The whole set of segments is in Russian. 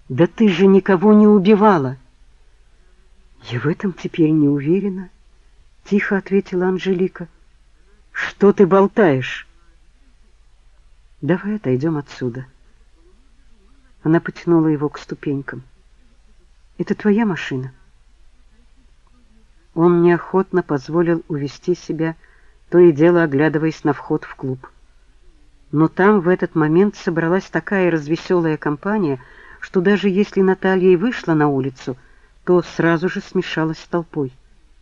Да ты же никого не убивала. Я в этом теперь не уверена, тихо ответила Анжелика. Что ты болтаешь? Давай отойдем отсюда. Она потянула его к ступенькам. Это твоя машина? Он неохотно позволил увести себя, то и дело оглядываясь на вход в клуб. Но там в этот момент собралась такая развеселая компания, что даже если Наталья и вышла на улицу, то сразу же смешалась с толпой.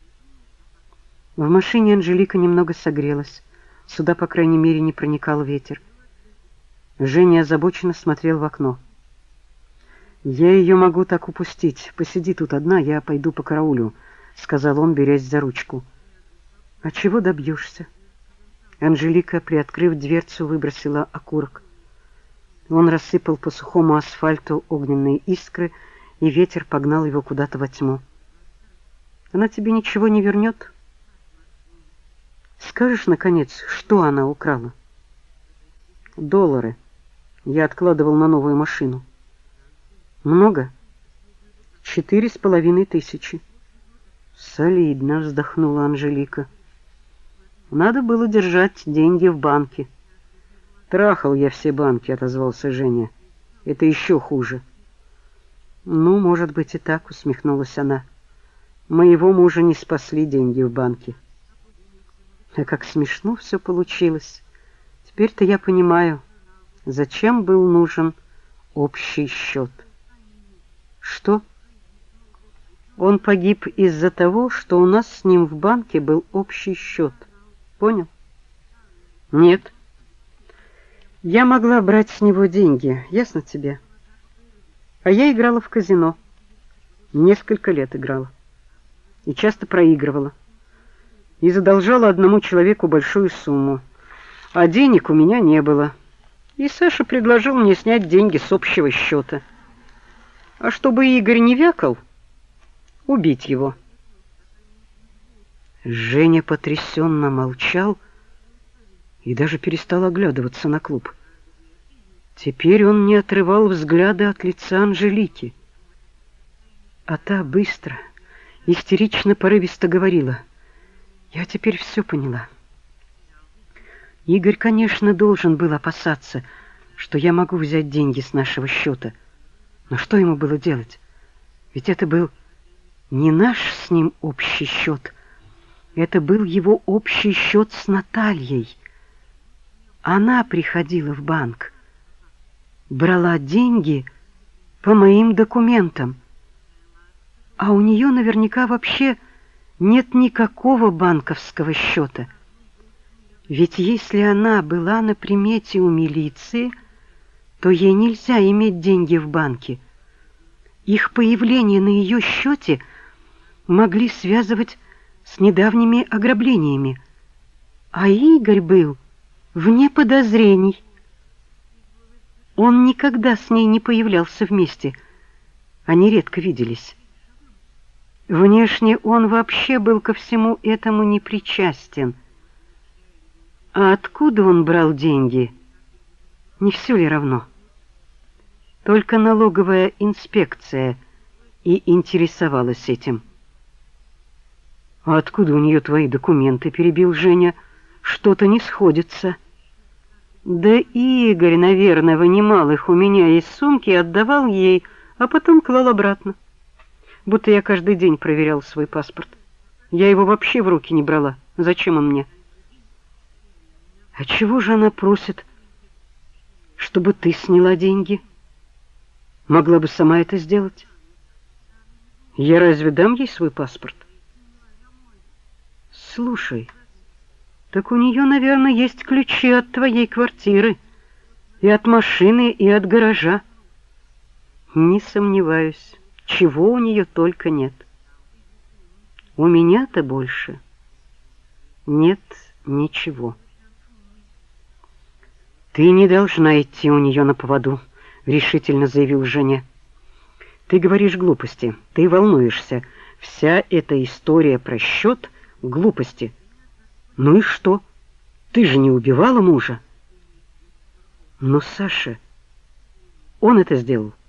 В машине Анжелика немного согрелась. Сюда, по крайней мере, не проникал ветер. Женя озабоченно смотрел в окно. «Я ее могу так упустить. Посиди тут одна, я пойду по караулю», — сказал он, берясь за ручку. «А чего добьешься?» Анжелика, приоткрыв дверцу, выбросила окурок. Он рассыпал по сухому асфальту огненные искры, и ветер погнал его куда-то во тьму. «Она тебе ничего не вернет?» «Скажешь, наконец, что она украла?» «Доллары. Я откладывал на новую машину». «Много?» 4500. «Солидно», — вздохнула Анжелика. «Надо было держать деньги в банке». «Трахал я все банки», — отозвался Женя. «Это еще хуже». «Ну, может быть и так», — усмехнулась она. «Моего мужа не спасли деньги в банке». А как смешно все получилось. Теперь-то я понимаю, зачем был нужен общий счет. Что? Он погиб из-за того, что у нас с ним в банке был общий счет. Понял? Нет. Я могла брать с него деньги, ясно тебе? А я играла в казино. Несколько лет играла. И часто проигрывала. И задолжала одному человеку большую сумму. А денег у меня не было. И Саша предложил мне снять деньги с общего счета. А чтобы Игорь не вякал, убить его. Женя потрясенно молчал и даже перестал оглядываться на клуб. Теперь он не отрывал взгляда от лица Анжелики. А та быстро, истерично, порывисто говорила: «Я теперь все поняла. Игорь, конечно, должен был опасаться, что я могу взять деньги с нашего счета. Но что ему было делать? Ведь это был не наш с ним общий счет. Это был его общий счет с Натальей. Она приходила в банк, брала деньги по моим документам. А у нее наверняка вообще нет никакого банковского счета. Ведь если она была на примете у милиции, то ей нельзя иметь деньги в банке. Их появление на ее счете могли связывать с недавними ограблениями. А Игорь был вне подозрений. Он никогда с ней не появлялся вместе. Они редко виделись. Внешне он вообще был ко всему этому не причастен. А откуда он брал деньги, не все ли равно? Только налоговая инспекция и интересовалась этим. «А откуда у нее твои документы?» — перебил Женя. «Что-то не сходится». «Да Игорь, наверное, вынимал их у меня из сумки и отдавал ей, а потом клал обратно. Будто я каждый день проверял свой паспорт. Я его вообще в руки не брала. Зачем он мне?» «А чего же она просит, чтобы ты сняла деньги? Могла бы сама это сделать. Я разве дам ей свой паспорт?» «Слушай, так у нее, наверное, есть ключи от твоей квартиры, и от машины, и от гаража». «Не сомневаюсь, чего у нее только нет. У меня-то больше нет ничего». «Ты не должна идти у нее на поводу», — решительно заявил Женя. «Ты говоришь глупости, ты волнуешься. Вся эта история про счет — глупости. Ну и что? Ты же не убивала мужа». «Но, Саша, он это сделал.